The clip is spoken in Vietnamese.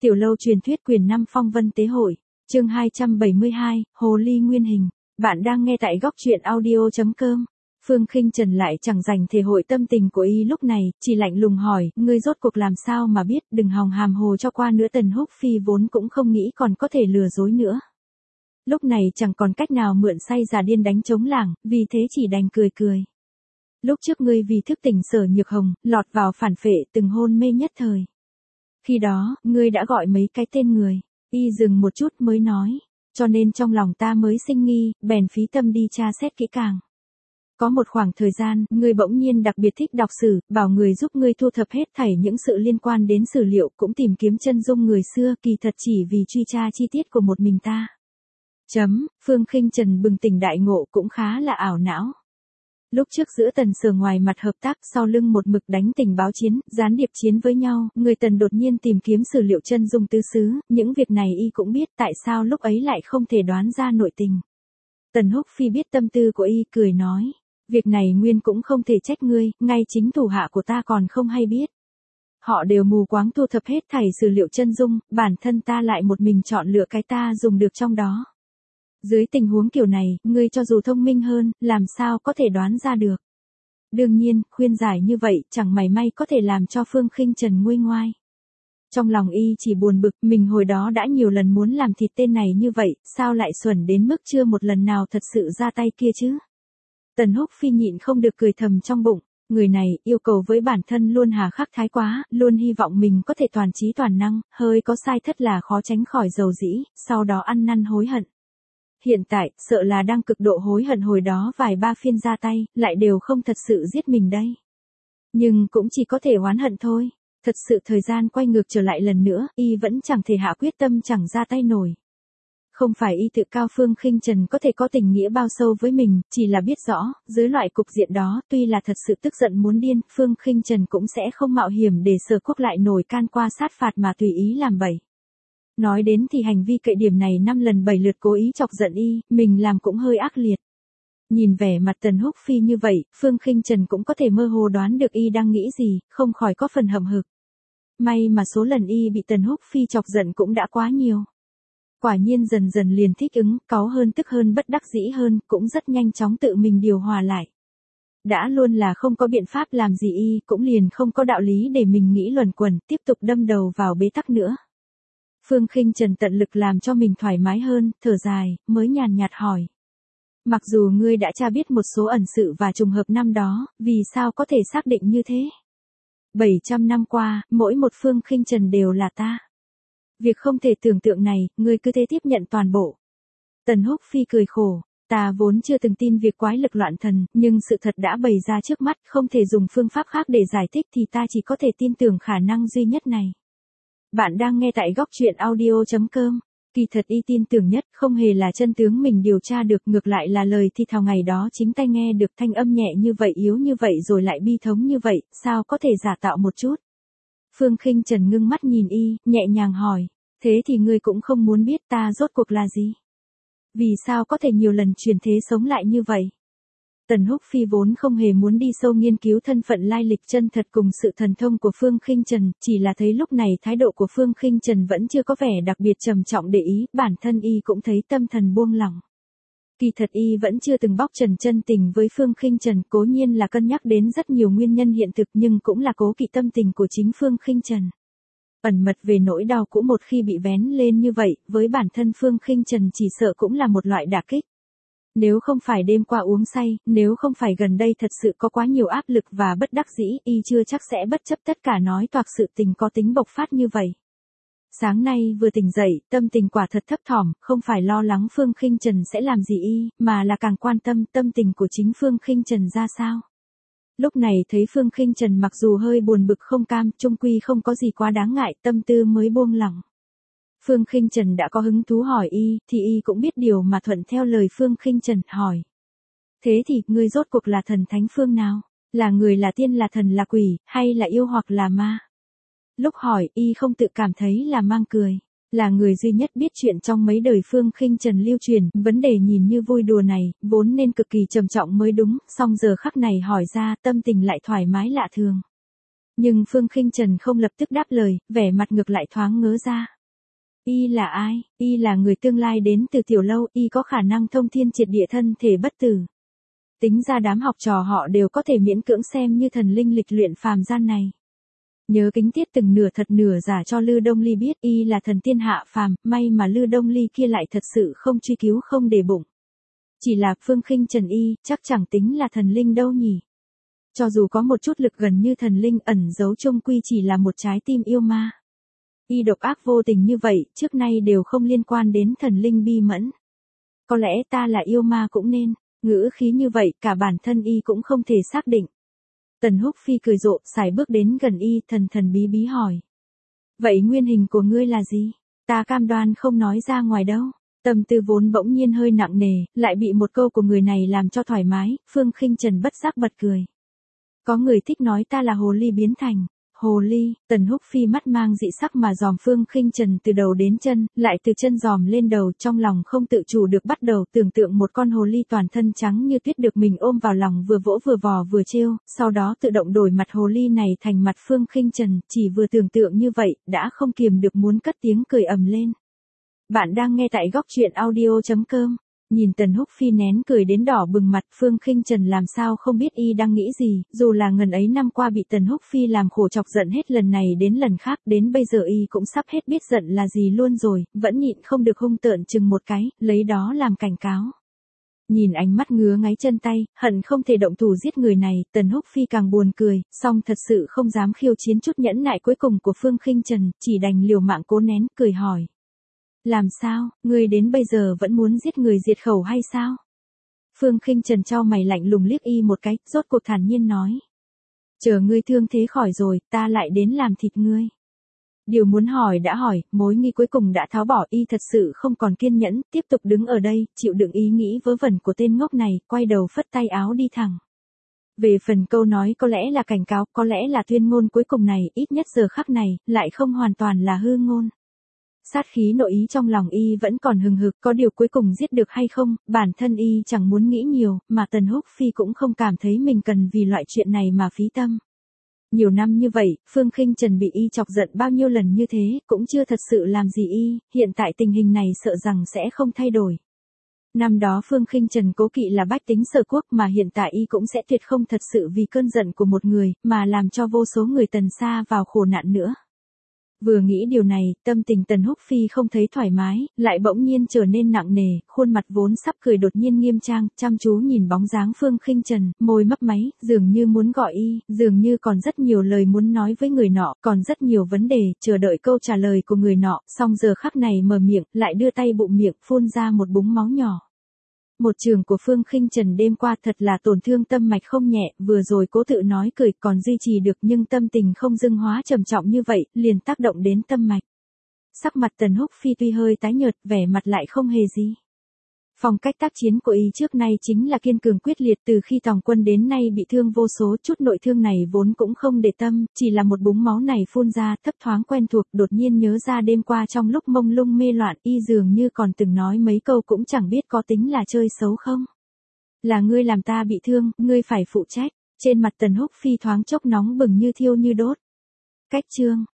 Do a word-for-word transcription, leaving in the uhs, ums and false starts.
Tiểu lâu truyền thuyết quyền năm phong vân tế hội, chương hai trăm bảy mươi hai, Hồ ly nguyên hình. Bạn đang nghe tại góc truyện audio chấm com. Phương Khinh Trần lại chẳng dành thể hội tâm tình của y lúc này, chỉ lạnh lùng hỏi, ngươi rốt cuộc làm sao mà biết, đừng hòng hàm hồ cho qua nữa. Tần Húc Phi vốn cũng không nghĩ còn có thể lừa dối nữa. Lúc này chẳng còn cách nào mượn say già điên đánh trống lảng, vì thế chỉ đành cười cười. Lúc trước ngươi vì thức tỉnh Sở Nhược Hồng, lọt vào phản phệ từng hôn mê nhất thời. Khi đó, ngươi đã gọi mấy cái tên người, y dừng một chút mới nói, cho nên trong lòng ta mới sinh nghi, bèn phí tâm đi tra xét kỹ càng. Có một khoảng thời gian, ngươi bỗng nhiên đặc biệt thích đọc sử, bảo người giúp ngươi thu thập hết thảy những sự liên quan đến sử liệu, cũng tìm kiếm chân dung người xưa, kỳ thật chỉ vì truy tra chi tiết của một mình ta. Chấm, Phương Khinh Trần bừng tỉnh đại ngộ, cũng khá là ảo não. Lúc trước giữa Tần Sở ngoài mặt hợp tác, sau lưng một mực đánh tình báo chiến, gián điệp chiến với nhau, người Tần đột nhiên tìm kiếm sử liệu chân dung tứ xứ, những việc này y cũng biết, tại sao lúc ấy lại không thể đoán ra nội tình. Tần Húc Phi biết tâm tư của y, cười nói, việc này nguyên cũng không thể trách ngươi, ngay chính thủ hạ của ta còn không hay biết. Họ đều mù quáng thu thập hết thảy sử liệu chân dung, bản thân ta lại một mình chọn lựa cái ta dùng được trong đó. Dưới tình huống kiểu này, ngươi cho dù thông minh hơn, làm sao có thể đoán ra được. Đương nhiên, khuyên giải như vậy, chẳng mảy may có thể làm cho Phương Khinh Trần nguôi ngoai. Trong lòng y chỉ buồn bực, mình hồi đó đã nhiều lần muốn làm thịt tên này như vậy, sao lại xuẩn đến mức chưa một lần nào thật sự ra tay kia chứ. Tần Húc Phi nhịn không được cười thầm trong bụng, người này, yêu cầu với bản thân luôn hà khắc thái quá, luôn hy vọng mình có thể toàn trí toàn năng, hơi có sai thất là khó tránh khỏi dầu dĩ, sau đó ăn năn hối hận. Hiện tại, sợ là đang cực độ hối hận hồi đó vài ba phiên ra tay, lại đều không thật sự giết mình đây. Nhưng cũng chỉ có thể oán hận thôi, thật sự thời gian quay ngược trở lại lần nữa, y vẫn chẳng thể hạ quyết tâm chẳng ra tay nổi. Không phải y tự cao Phương Khinh Trần có thể có tình nghĩa bao sâu với mình, chỉ là biết rõ, dưới loại cục diện đó, tuy là thật sự tức giận muốn điên, Phương Khinh Trần cũng sẽ không mạo hiểm để Sở Quốc lại nổi can qua sát phạt mà tùy ý làm bậy. Nói đến thì hành vi cậy điểm này năm lần bảy lượt cố ý chọc giận y, mình làm cũng hơi ác liệt. Nhìn vẻ mặt Tần Húc Phi như vậy, Phương Khinh Trần cũng có thể mơ hồ đoán được y đang nghĩ gì, không khỏi có phần hậm hực. May mà số lần y bị Tần Húc Phi chọc giận cũng đã quá nhiều. Quả nhiên dần dần liền thích ứng, cáu hơn tức hơn bất đắc dĩ hơn, cũng rất nhanh chóng tự mình điều hòa lại. Đã luôn là không có biện pháp làm gì y, cũng liền không có đạo lý để mình nghĩ luẩn quẩn, tiếp tục đâm đầu vào bế tắc nữa. Phương Khinh Trần tận lực làm cho mình thoải mái hơn, thở dài, mới nhàn nhạt hỏi. Mặc dù ngươi đã tra biết một số ẩn sự và trùng hợp năm đó, vì sao có thể xác định như thế? bảy trăm năm qua, mỗi một Phương Khinh Trần đều là ta. Việc không thể tưởng tượng này, ngươi cứ thế tiếp nhận toàn bộ. Tần Húc Phi cười khổ, ta vốn chưa từng tin việc quái lực loạn thần, nhưng sự thật đã bày ra trước mắt, không thể dùng phương pháp khác để giải thích thì ta chỉ có thể tin tưởng khả năng duy nhất này. Bạn đang nghe tại góc truyện audio chấm com. Kỳ thật y tin tưởng nhất không hề là chân tướng mình điều tra được, ngược lại là lời thi thào ngày đó chính tay nghe được, thanh âm nhẹ như vậy, yếu như vậy rồi lại bi thống như vậy, sao có thể giả tạo một chút. Phương Khinh Trần ngưng mắt nhìn y, nhẹ nhàng hỏi, thế thì ngươi cũng không muốn biết ta rốt cuộc là gì? Vì sao có thể nhiều lần chuyển thế sống lại như vậy? Tần Húc Phi vốn không hề muốn đi sâu nghiên cứu thân phận lai lịch chân thật cùng sự thần thông của Phương Khinh Trần, chỉ là thấy lúc này thái độ của Phương Khinh Trần vẫn chưa có vẻ đặc biệt trầm trọng để ý, bản thân y cũng thấy tâm thần buông lỏng. Kỳ thật y vẫn chưa từng bóc trần chân tình với Phương Khinh Trần, cố nhiên là cân nhắc đến rất nhiều nguyên nhân hiện thực nhưng cũng là cố kỵ tâm tình của chính Phương Khinh Trần. Ẩn mật về nỗi đau cũ một khi bị vén lên như vậy, với bản thân Phương Khinh Trần chỉ sợ cũng là một loại đả kích. Nếu không phải đêm qua uống say, nếu không phải gần đây thật sự có quá nhiều áp lực và bất đắc dĩ, y chưa chắc sẽ bất chấp tất cả nói toạc sự tình có tính bộc phát như vậy. Sáng nay vừa tỉnh dậy, tâm tình quả thật thấp thỏm, không phải lo lắng Phương Khinh Trần sẽ làm gì y, mà là càng quan tâm tâm tình của chính Phương Khinh Trần ra sao. Lúc này thấy Phương Khinh Trần mặc dù hơi buồn bực không cam, chung quy không có gì quá đáng ngại, tâm tư mới buông lỏng. Phương Khinh Trần đã có hứng thú hỏi y, thì y cũng biết điều mà thuận theo lời Phương Khinh Trần, hỏi. Thế thì, ngươi rốt cuộc là thần thánh phương nào? Là người, là tiên, là thần, là quỷ, hay là yêu hoặc là ma? Lúc hỏi, y không tự cảm thấy là mang cười. Là người duy nhất biết chuyện trong mấy đời Phương Khinh Trần lưu truyền, vấn đề nhìn như vui đùa này, vốn nên cực kỳ trầm trọng mới đúng, song giờ khắc này hỏi ra, tâm tình lại thoải mái lạ thường. Nhưng Phương Khinh Trần không lập tức đáp lời, vẻ mặt ngược lại thoáng ngớ ra. Y là ai? Y là người tương lai đến từ tiểu lâu, y có khả năng thông thiên triệt địa thân thể bất tử. Tính ra đám học trò họ đều có thể miễn cưỡng xem như thần linh lịch luyện phàm gian này. Nhớ kính tiết từng nửa thật nửa giả cho Lư Đông Ly biết y là thần tiên hạ phàm, may mà Lư Đông Ly kia lại thật sự không truy cứu không để bụng. Chỉ là Phương Khinh Trần y, chắc chẳng tính là thần linh đâu nhỉ. Cho dù có một chút lực gần như thần linh ẩn giấu chung quy chỉ là một trái tim yêu ma. Y độc ác vô tình như vậy, trước nay đều không liên quan đến thần linh bi mẫn. Có lẽ ta là yêu ma cũng nên, ngữ khí như vậy cả bản thân y cũng không thể xác định. Tần Húc Phi cười rộ, sải bước đến gần y, thần thần bí bí hỏi. Vậy nguyên hình của ngươi là gì? Ta cam đoan không nói ra ngoài đâu. Tâm tư vốn bỗng nhiên hơi nặng nề, lại bị một câu của người này làm cho thoải mái, Phương Khinh Trần bất giác bật cười. Có người thích nói ta là hồ ly biến thành. Hồ ly, Tần Húc Phi mắt mang dị sắc mà dòm Phương Khinh Trần từ đầu đến chân, lại từ chân dòm lên đầu, trong lòng không tự chủ được bắt đầu tưởng tượng một con hồ ly toàn thân trắng như tuyết được mình ôm vào lòng vừa vỗ vừa vò vừa trêu, sau đó tự động đổi mặt hồ ly này thành mặt Phương Khinh Trần, chỉ vừa tưởng tượng như vậy, đã không kiềm được muốn cất tiếng cười ầm lên. Bạn đang nghe tại góc truyện audio chấm com. Nhìn Tần Húc Phi nén cười đến đỏ bừng mặt, Phương Khinh Trần làm sao không biết y đang nghĩ gì, dù là ngần ấy năm qua bị Tần Húc Phi làm khổ chọc giận hết lần này đến lần khác, đến bây giờ y cũng sắp hết biết giận là gì luôn rồi, vẫn nhịn không được hung tợn chừng một cái, lấy đó làm cảnh cáo. Nhìn ánh mắt ngứa ngáy chân tay, hận không thể động thủ giết người này, Tần Húc Phi càng buồn cười, song thật sự không dám khiêu chiến chút nhẫn nại cuối cùng của Phương Khinh Trần, chỉ đành liều mạng cố nén, cười hỏi. Làm sao, ngươi đến bây giờ vẫn muốn giết người diệt khẩu hay sao? Phương Khinh Trần chau mày lạnh lùng liếc y một cái, rốt cuộc thản nhiên nói. Chờ ngươi thương thế khỏi rồi, ta lại đến làm thịt ngươi. Điều muốn hỏi đã hỏi, mối nghi cuối cùng đã tháo bỏ, y thật sự không còn kiên nhẫn, tiếp tục đứng ở đây, chịu đựng ý nghĩ vớ vẩn của tên ngốc này, quay đầu phất tay áo đi thẳng. Về phần câu nói có lẽ là cảnh cáo, có lẽ là tuyên ngôn cuối cùng này, ít nhất giờ khắc này, lại không hoàn toàn là hư ngôn. Sát khí nội ý trong lòng y vẫn còn hừng hực, có điều cuối cùng giết được hay không, bản thân y chẳng muốn nghĩ nhiều, mà Tần Húc Phi cũng không cảm thấy mình cần vì loại chuyện này mà phí tâm. Nhiều năm như vậy, Phương Khinh Trần bị y chọc giận bao nhiêu lần như thế, cũng chưa thật sự làm gì y, hiện tại tình hình này sợ rằng sẽ không thay đổi. Năm đó Phương Khinh Trần cố kỵ là bách tính Sở Quốc, mà hiện tại y cũng sẽ tuyệt không thật sự vì cơn giận của một người, mà làm cho vô số người Tần sa vào khổ nạn nữa. Vừa nghĩ điều này, tâm tình Tần Húc Phi không thấy thoải mái, lại bỗng nhiên trở nên nặng nề, khuôn mặt vốn sắp cười đột nhiên nghiêm trang, chăm chú nhìn bóng dáng Phương Khinh Trần, môi mấp máy, dường như muốn gọi y, dường như còn rất nhiều lời muốn nói với người nọ, còn rất nhiều vấn đề, chờ đợi câu trả lời của người nọ, song giờ khắc này mở miệng, lại đưa tay bụng miệng, phun ra một búng máu nhỏ. Một trường của Phương Khinh Trần đêm qua thật là tổn thương tâm mạch không nhẹ, vừa rồi cố tự nói cười còn duy trì được nhưng tâm tình không dưng hóa trầm trọng như vậy, liền tác động đến tâm mạch. Sắc mặt Tần Húc Phi tuy hơi tái nhợt, vẻ mặt lại không hề gì. Phong cách tác chiến của y trước nay chính là kiên cường quyết liệt, từ khi tòng quân đến nay bị thương vô số, chút nội thương này vốn cũng không để tâm, chỉ là một búng máu này phun ra thấp thoáng quen thuộc, đột nhiên nhớ ra đêm qua trong lúc mông lung mê loạn, y dường như còn từng nói mấy câu cũng chẳng biết có tính là chơi xấu không. Là ngươi làm ta bị thương, ngươi phải phụ trách. Trên mặt Tần Húc Phi thoáng chốc nóng bừng như thiêu như đốt. Cách chương